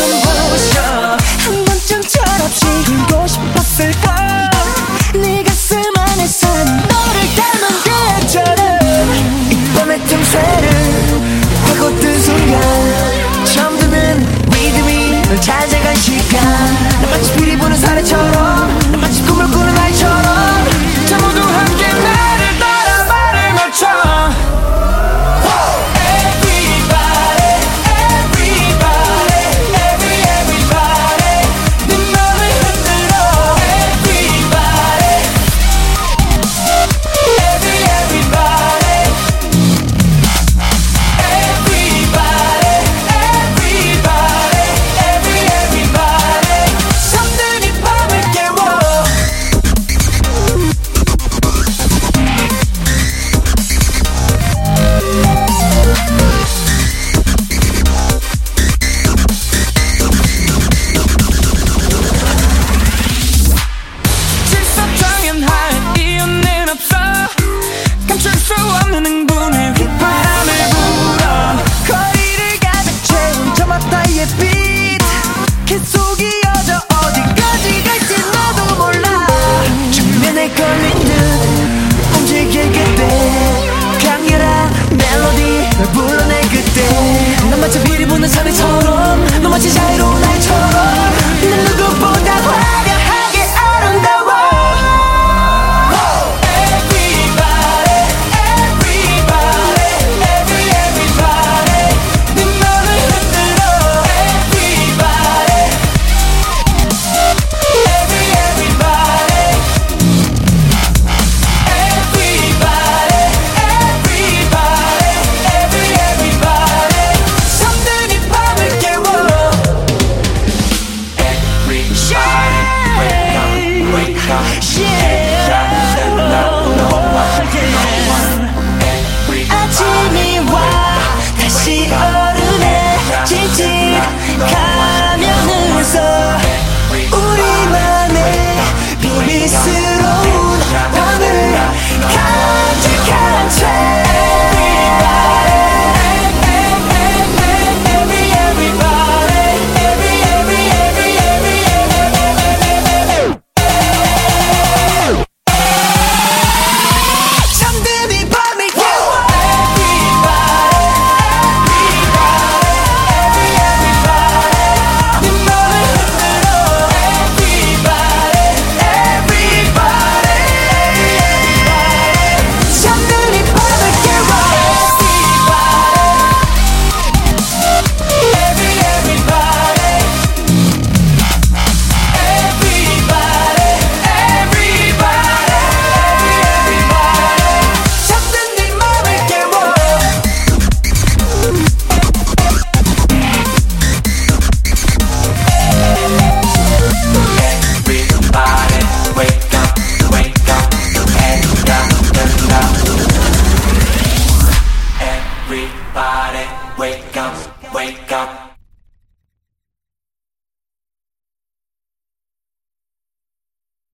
부셔 한 번쯤 철없이 울고 싶었을까 네 가슴 안에 산 너를 닮은 그처럼 이 밤의 틈새를 파고든 순간 처음 듣는 리듬이 널 찾아간 시간 난 마치 피리 부는 사내처럼 난 마치 꿈을 꾸는 아이처럼 자 모두 함께 나를 따라 말을 맞춰 마치 비리 부는 사내처럼 너 마치 자유로운 아이처럼 난 누구보다 화려하게 아름다워 Everybody, everybody, everybody 네 맘을 흔들어 Everybody, everybody Everybody, everybody 잠든 이 밤을 깨워 Wake up, 해자는 날 너와 아침이 와 다시 어른의 지직 가면을 써 우리만의 비밀스러운 밤을 간직한 채 Wake up, wake up.